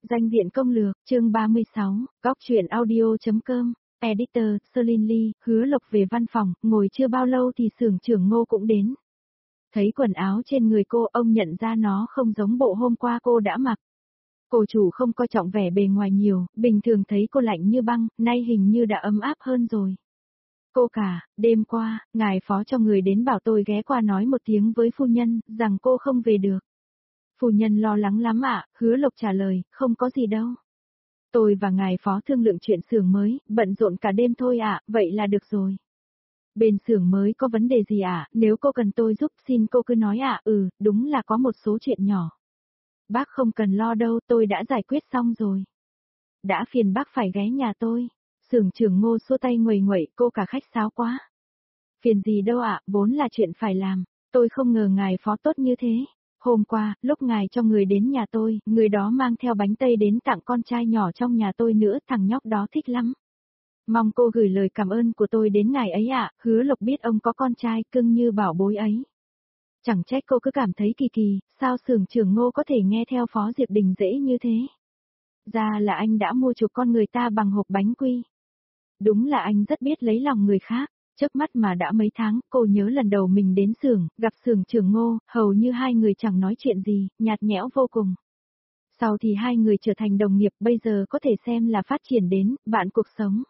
Danh diện công lược, chương 36, góc truyện audio.com, editor, Celine Lee, Hứa Lộc về văn phòng, ngồi chưa bao lâu thì xưởng trưởng Ngô cũng đến. Thấy quần áo trên người cô, ông nhận ra nó không giống bộ hôm qua cô đã mặc. Cô chủ không coi trọng vẻ bề ngoài nhiều, bình thường thấy cô lạnh như băng, nay hình như đã ấm áp hơn rồi. Cô cả, đêm qua, ngài phó cho người đến bảo tôi ghé qua nói một tiếng với phu nhân, rằng cô không về được. Phu nhân lo lắng lắm ạ, Hứa Lộc trả lời, không có gì đâu. Tôi và ngài phó thương lượng chuyện xưởng mới, bận rộn cả đêm thôi ạ, vậy là được rồi. Bên xưởng mới có vấn đề gì ạ, nếu cô cần tôi giúp xin cô cứ nói ạ, đúng là có một số chuyện nhỏ. Bác không cần lo đâu, tôi đã giải quyết xong rồi. Đã phiền bác phải ghé nhà tôi. Xưởng trưởng Ngô xua tay nguầy nguậy, cô cả khách sáo quá. Phiền gì đâu ạ, vốn là chuyện phải làm, tôi không ngờ ngài phó tốt như thế. Hôm qua, lúc ngài cho người đến nhà tôi, người đó mang theo bánh tây đến tặng con trai nhỏ trong nhà tôi nữa, thằng nhóc đó thích lắm. Mong cô gửi lời cảm ơn của tôi đến ngài ấy ạ, Hứa Lộc biết ông có con trai cưng như bảo bối ấy. Chẳng trách cô cứ cảm thấy kỳ kỳ, sao xưởng trưởng Ngô có thể nghe theo Phó Diệp Đình dễ như thế. Ra là anh đã mua chuộc con người ta bằng hộp bánh quy. Đúng là anh rất biết lấy lòng người khác. Trước mắt mà đã mấy tháng, cô nhớ lần đầu mình đến xưởng, gặp xưởng trưởng Ngô, hầu như hai người chẳng nói chuyện gì, nhạt nhẽo vô cùng. Sau thì hai người trở thành đồng nghiệp, bây giờ có thể xem là phát triển đến, bạn cuộc sống.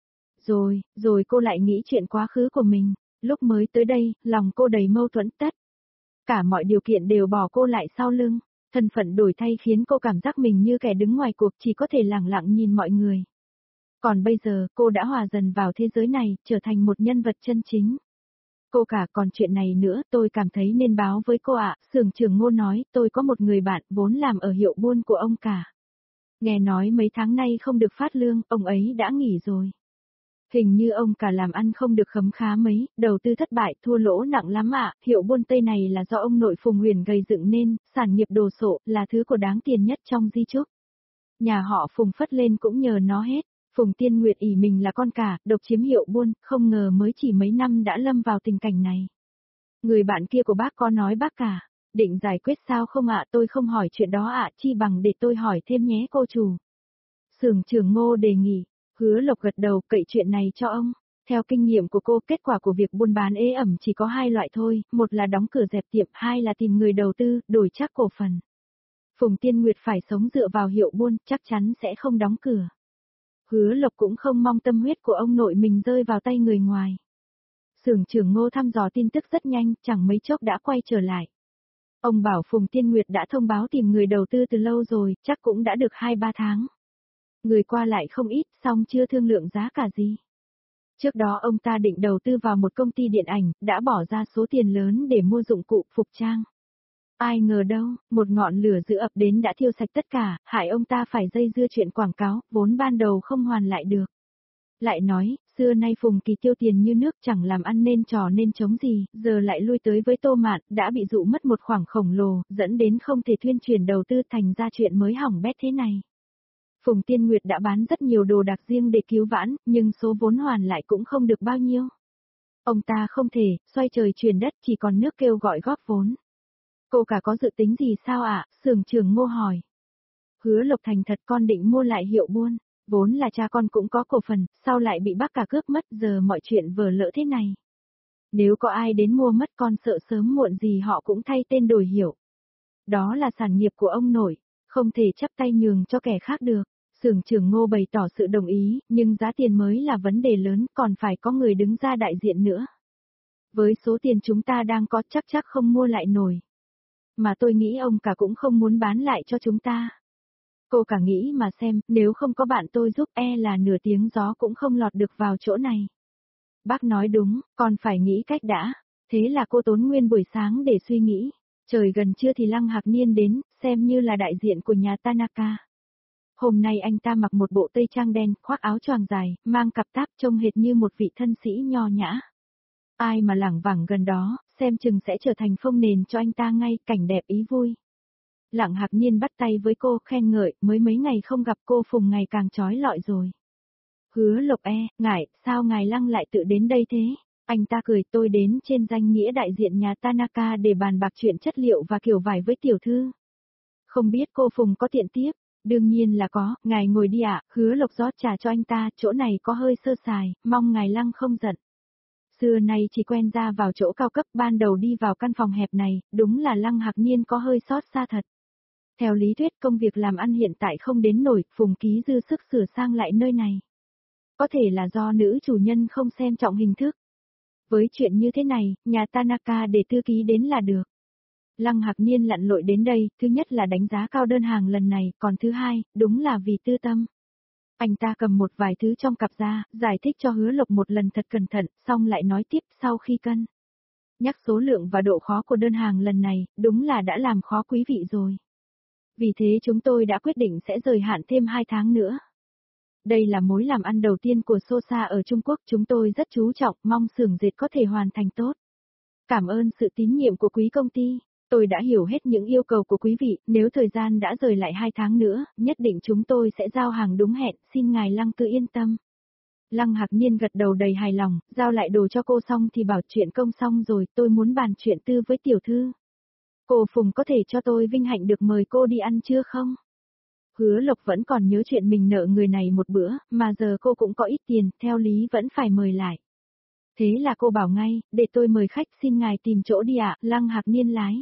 Rồi cô lại nghĩ chuyện quá khứ của mình, lúc mới tới đây, lòng cô đầy mâu thuẫn tất. Cả mọi điều kiện đều bỏ cô lại sau lưng, thân phận đổi thay khiến cô cảm giác mình như kẻ đứng ngoài cuộc chỉ có thể lẳng lặng nhìn mọi người. Còn bây giờ, cô đã hòa dần vào thế giới này, trở thành một nhân vật chân chính. Cô cả, còn chuyện này nữa, tôi cảm thấy nên báo với cô ạ, xưởng trưởng Ngô nói, tôi có một người bạn, vốn làm ở hiệu buôn của ông cả. Nghe nói mấy tháng nay không được phát lương, ông ấy đã nghỉ rồi. Hình như ông cả làm ăn không được khấm khá mấy, đầu tư thất bại, thua lỗ nặng lắm ạ, hiệu buôn Tây này là do ông nội Phùng Huyền gây dựng nên, sản nghiệp đồ sộ, là thứ của đáng tiền nhất trong di chúc. Nhà họ Phùng phất lên cũng nhờ nó hết. Phùng Tiên Nguyệt ỷ mình là con cả, độc chiếm hiệu buôn, không ngờ mới chỉ mấy năm đã lâm vào tình cảnh này. Người bạn kia của bác có nói bác cả, định giải quyết sao không ạ, tôi không hỏi chuyện đó ạ, chi bằng để tôi hỏi thêm nhé cô chủ. Xưởng trưởng Ngô đề nghị, Hứa Lộc gật đầu, cậy chuyện này cho ông. Theo kinh nghiệm của cô, kết quả của việc buôn bán ế ẩm chỉ có hai loại thôi, một là đóng cửa dẹp tiệm, hai là tìm người đầu tư, đổi chắc cổ phần. Phùng Tiên Nguyệt phải sống dựa vào hiệu buôn, chắc chắn sẽ không đóng cửa. Hứa Lộc cũng không mong tâm huyết của ông nội mình rơi vào tay người ngoài. Xưởng trưởng Ngô thăm dò tin tức rất nhanh, chẳng mấy chốc đã quay trở lại. Ông bảo Phùng Tiên Nguyệt đã thông báo tìm người đầu tư từ lâu rồi, chắc cũng đã được 2-3 tháng. Người qua lại không ít, song chưa thương lượng giá cả gì. Trước đó ông ta định đầu tư vào một công ty điện ảnh, đã bỏ ra số tiền lớn để mua dụng cụ phục trang. Ai ngờ đâu, một ngọn lửa dữ ập đến đã thiêu sạch tất cả, hại ông ta phải dây dưa chuyện quảng cáo, vốn ban đầu không hoàn lại được. Lại nói, xưa nay Phùng Kỳ tiêu tiền như nước chẳng làm ăn nên trò nên chống gì, giờ lại lui tới với Tô Mạn, đã bị dụ mất một khoản khổng lồ, dẫn đến không thể tuyên truyền đầu tư, thành ra chuyện mới hỏng bét thế này. Phùng Tiên Nguyệt đã bán rất nhiều đồ đạc riêng để cứu vãn, nhưng số vốn hoàn lại cũng không được bao nhiêu. Ông ta không thể, xoay trời chuyển đất, chỉ còn nước kêu gọi góp vốn. Cô cả có dự tính gì sao ạ? Xưởng trưởng Ngô hỏi. Hứa Lộc thành thật, con định mua lại hiệu buôn, vốn là cha con cũng có cổ phần, sau lại bị bác cả cướp mất, giờ mọi chuyện vờ lỡ thế này. Nếu có ai đến mua mất, con sợ sớm muộn gì họ cũng thay tên đổi hiệu. Đó là sản nghiệp của ông nội, không thể chắp tay nhường cho kẻ khác được. Xưởng trưởng Ngô bày tỏ sự đồng ý, nhưng giá tiền mới là vấn đề lớn, còn phải có người đứng ra đại diện nữa. Với số tiền chúng ta đang có, chắc không mua lại nổi. Mà tôi nghĩ ông cả cũng không muốn bán lại cho chúng ta. Cô cả nghĩ mà xem, nếu không có bạn tôi giúp, là nửa tiếng gió cũng không lọt được vào chỗ này. Bác nói đúng, còn phải nghĩ cách đã. Thế là cô tốn nguyên buổi sáng để suy nghĩ. Trời gần trưa thì Lăng Hạc Niên đến, xem như là đại diện của nhà Tanaka. Hôm nay anh ta mặc một bộ tây trang đen, khoác áo choàng dài, mang cặp táp, trông hệt như một vị thân sĩ nho nhã. Ai mà lảng vảng gần đó, xem chừng sẽ trở thành phông nền cho anh ta ngay, cảnh đẹp ý vui. Lặng Hạc Nhiên bắt tay với cô, khen ngợi, mới mấy ngày không gặp cô Phùng ngày càng trói lọi rồi. Hứa Lộc ngại, sao ngài Lăng lại tự đến đây thế? Anh ta cười, tôi đến trên danh nghĩa đại diện nhà Tanaka để bàn bạc chuyện chất liệu và kiểu vải với tiểu thư. Không biết cô Phùng có tiện tiếp, Đương nhiên là có, ngài ngồi đi ạ, Hứa Lộc rót trà cho anh ta, chỗ này có hơi sơ sài, mong ngài Lăng không giận. Xưa nay chỉ quen ra vào chỗ cao cấp, ban đầu đi vào căn phòng hẹp này, đúng là Lăng Hạc Niên có hơi xót xa thật. Theo lý thuyết công việc làm ăn hiện tại không đến nổi, Phùng Ký dư sức sửa sang lại nơi này. Có thể là do nữ chủ nhân không xem trọng hình thức. Với chuyện như thế này, nhà Tanaka để thư ký đến là được. Lăng Hạc Niên lặn lội đến đây, thứ nhất là đánh giá cao đơn hàng lần này, còn thứ hai, đúng là vì tư tâm. Anh ta cầm một vài thứ trong cặp ra, giải thích cho Hứa Lộc một lần thật cẩn thận, xong lại nói tiếp sau khi cân. Nhắc số lượng và độ khó của đơn hàng lần này, đúng là đã làm khó quý vị rồi. Vì thế chúng tôi đã quyết định sẽ rời hạn thêm 2 tháng nữa. Đây là mối làm ăn đầu tiên của Sosa ở Trung Quốc, chúng tôi rất chú trọng, mong xưởng dệt có thể hoàn thành tốt. Cảm ơn sự tín nhiệm của quý công ty. Tôi đã hiểu hết những yêu cầu của quý vị, nếu thời gian đã rời lại 2 tháng nữa, nhất định chúng tôi sẽ giao hàng đúng hẹn, xin ngài Lăng cứ yên tâm. Lăng Hạc Niên gật đầu đầy hài lòng, giao lại đồ cho cô xong thì bảo chuyện công xong rồi, tôi muốn bàn chuyện tư với tiểu thư. Cô Phùng có thể cho tôi vinh hạnh được mời cô đi ăn trưa không? Hứa Lộc vẫn còn nhớ chuyện mình nợ người này một bữa, mà giờ cô cũng có ít tiền, theo lý vẫn phải mời lại. Thế là cô bảo ngay, để tôi mời khách, xin ngài tìm chỗ đi ạ, Lăng Hạc Niên lái.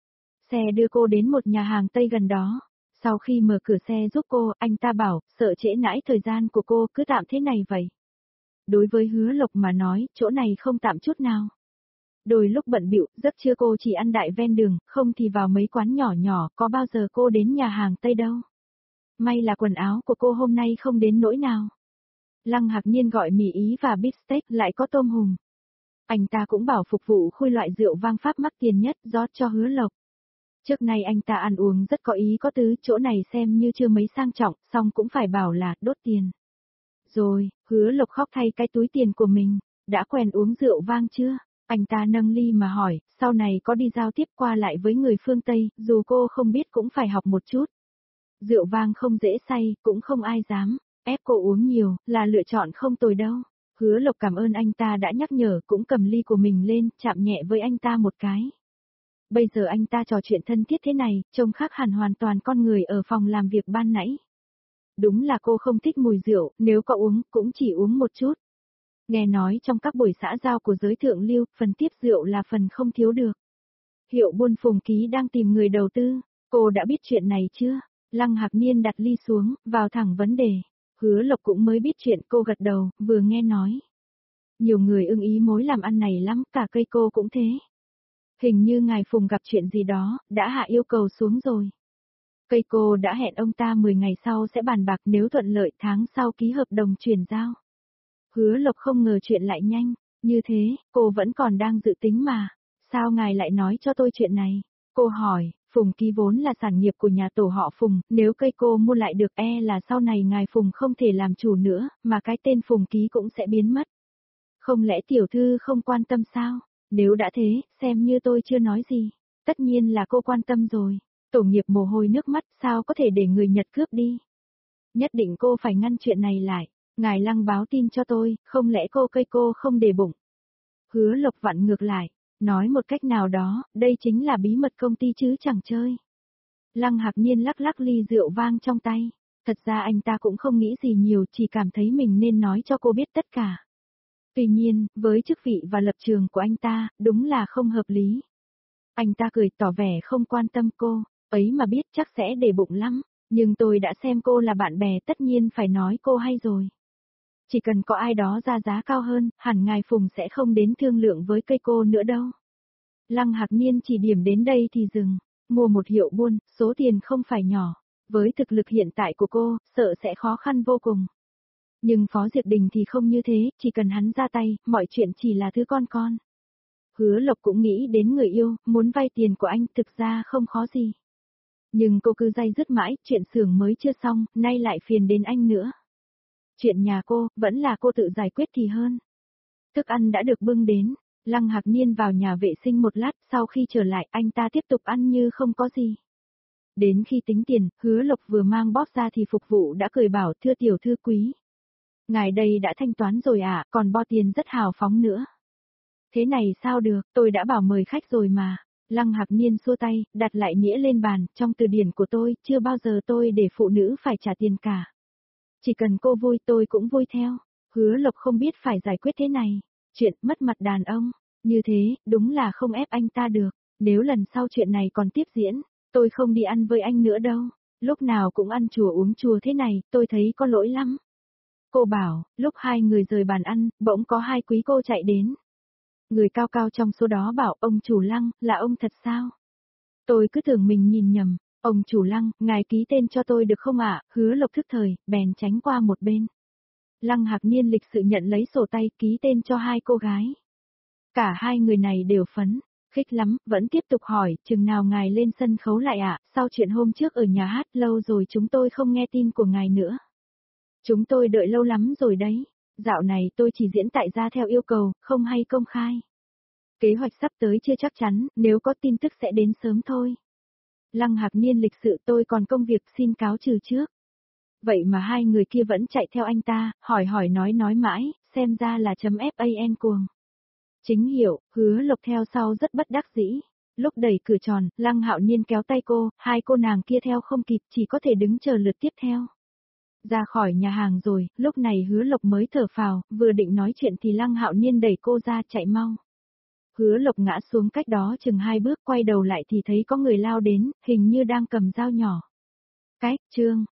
Xe đưa cô đến một nhà hàng Tây gần đó. Sau khi mở cửa xe giúp cô, anh ta bảo, sợ trễ nãi thời gian của cô, cứ tạm thế này vậy. Đối với Hứa Lộc mà nói, chỗ này không tạm chút nào. Đôi lúc bận bịu, giấc trưa cô chỉ ăn đại ven đường, không thì vào mấy quán nhỏ nhỏ, có bao giờ cô đến nhà hàng Tây đâu. May là quần áo của cô hôm nay không đến nỗi nào. Lăng Hạc Niên gọi mì Ý và beef steak, lại có tôm hùm. Anh ta cũng bảo phục vụ khui loại rượu vang Pháp mắc tiền nhất, rót cho Hứa Lộc. Trước nay anh ta ăn uống rất có ý có tứ, chỗ này xem như chưa mấy sang trọng, xong cũng phải bảo là đốt tiền. Rồi, Hứa Lộc khóc thay cái túi tiền của mình, đã quen uống rượu vang chưa? Anh ta nâng ly mà hỏi, sau này có đi giao tiếp qua lại với người phương Tây, dù cô không biết cũng phải học một chút. Rượu vang không dễ say, cũng không ai dám ép cô uống nhiều, là lựa chọn không tồi đâu. Hứa Lộc cảm ơn anh ta đã nhắc nhở, cũng cầm ly của mình lên, chạm nhẹ với anh ta một cái. Bây giờ anh ta trò chuyện thân thiết thế này, trông khác hẳn hoàn toàn con người ở phòng làm việc ban nãy. Đúng là cô không thích mùi rượu, nếu có uống, cũng chỉ uống một chút. Nghe nói trong các buổi xã giao của giới thượng lưu, phần tiếp rượu là phần không thiếu được. Hiệu buôn Phùng Ký đang tìm người đầu tư, cô đã biết chuyện này chưa? Lăng Hạc Niên đặt ly xuống, vào thẳng vấn đề. Hứa Lộc cũng mới biết chuyện, cô gật đầu, vừa nghe nói. Nhiều người ưng ý mối làm ăn này lắm, cả cây cô cũng thế. Hình như ngài Phùng gặp chuyện gì đó, đã hạ yêu cầu xuống rồi. Cây cô đã hẹn ông ta 10 ngày sau sẽ bàn bạc, nếu thuận lợi tháng sau ký hợp đồng chuyển giao. Hứa Lộc không ngờ chuyện lại nhanh, như thế, cô vẫn còn đang dự tính mà. Sao ngài lại nói cho tôi chuyện này? Cô hỏi, Phùng Ký vốn là sản nghiệp của nhà tổ họ Phùng, nếu cây cô mua lại được là sau này ngài Phùng không thể làm chủ nữa, mà cái tên Phùng Ký cũng sẽ biến mất. Không lẽ tiểu thư không quan tâm sao? Nếu đã thế, xem như tôi chưa nói gì. Tất nhiên là cô quan tâm rồi. Tổ nghiệp mồ hôi nước mắt, sao có thể để người Nhật cướp đi? Nhất định cô phải ngăn chuyện này lại. Ngài Lăng báo tin cho tôi, không lẽ cây cô không để bụng? Hứa Lộc vặn ngược lại, nói một cách nào đó, đây chính là bí mật công ty chứ chẳng chơi. Lăng Hạc Niên lắc lắc ly rượu vang trong tay. Thật ra anh ta cũng không nghĩ gì nhiều, chỉ cảm thấy mình nên nói cho cô biết tất cả. Tuy nhiên, với chức vị và lập trường của anh ta, đúng là không hợp lý. Anh ta cười tỏ vẻ không quan tâm cô, ấy mà biết chắc sẽ để bụng lắm, nhưng tôi đã xem cô là bạn bè, tất nhiên phải nói cô hay rồi. Chỉ cần có ai đó ra giá cao hơn, hẳn ngài Phùng sẽ không đến thương lượng với cây cô nữa đâu. Lăng Hạc Niên chỉ điểm đến đây thì dừng, mua một hiệu buôn, số tiền không phải nhỏ, với thực lực hiện tại của cô, sợ sẽ khó khăn vô cùng. Nhưng Phó Diệp Đình thì không như thế, chỉ cần hắn ra tay, mọi chuyện chỉ là thứ con. Hứa Lộc cũng nghĩ đến người yêu, muốn vay tiền của anh, thực ra không khó gì. Nhưng cô cứ day dứt mãi, chuyện xưởng mới chưa xong, nay lại phiền đến anh nữa. Chuyện nhà cô, vẫn là cô tự giải quyết thì hơn. Thức ăn đã được bưng đến, Lăng Hạc Niên vào nhà vệ sinh một lát, sau khi trở lại anh ta tiếp tục ăn như không có gì. Đến khi tính tiền, Hứa Lộc vừa mang bóp ra thì phục vụ đã cười bảo, thưa tiểu thư quý. Ngài đây đã thanh toán rồi còn bo tiền rất hào phóng nữa. Thế này sao được, tôi đã bảo mời khách rồi mà. Lăng Hạc Niên xua tay, đặt lại nghĩa lên bàn, trong từ điển của tôi, chưa bao giờ tôi để phụ nữ phải trả tiền cả. Chỉ cần cô vui tôi cũng vui theo. Hứa Lộc không biết phải giải quyết thế này. Chuyện mất mặt đàn ông, như thế, đúng là không ép anh ta được. Nếu lần sau chuyện này còn tiếp diễn, tôi không đi ăn với anh nữa đâu. Lúc nào cũng ăn chùa uống chùa thế này, tôi thấy có lỗi lắm. Cô bảo, lúc hai người rời bàn ăn, bỗng có hai quý cô chạy đến. Người cao cao trong số đó bảo ông chủ Lăng, là ông thật sao? Tôi cứ tưởng mình nhìn nhầm, ông chủ Lăng, ngài ký tên cho tôi được không ạ? Hứa Lộc thức thời, bèn tránh qua một bên. Lăng Hạc Niên lịch sự nhận lấy sổ tay ký tên cho hai cô gái. Cả hai người này đều phấn, khích lắm, vẫn tiếp tục hỏi, chừng nào ngài lên sân khấu lại ạ, sau chuyện hôm trước ở nhà hát lâu rồi chúng tôi không nghe tin của ngài nữa. Chúng tôi đợi lâu lắm rồi đấy, dạo này tôi chỉ diễn tại gia theo yêu cầu, không hay công khai. Kế hoạch sắp tới chưa chắc chắn, nếu có tin tức sẽ đến sớm thôi. Lăng Hạc Niên lịch sự tôi còn công việc xin cáo trừ trước. Vậy mà hai người kia vẫn chạy theo anh ta, hỏi nói mãi, xem ra là .fan cuồng. Chính hiệu, Hứa Lộc theo sau rất bất đắc dĩ. Lúc đẩy cửa tròn, Lăng Hạo Niên kéo tay cô, hai cô nàng kia theo không kịp, chỉ có thể đứng chờ lượt tiếp theo. Ra khỏi nhà hàng rồi, lúc này Hứa Lộc mới thở phào, vừa định nói chuyện thì Lăng Hạo Niên đẩy cô ra chạy mau. Hứa Lộc ngã xuống cách đó chừng 2 bước, quay đầu lại thì thấy có người lao đến, hình như đang cầm dao nhỏ. Chương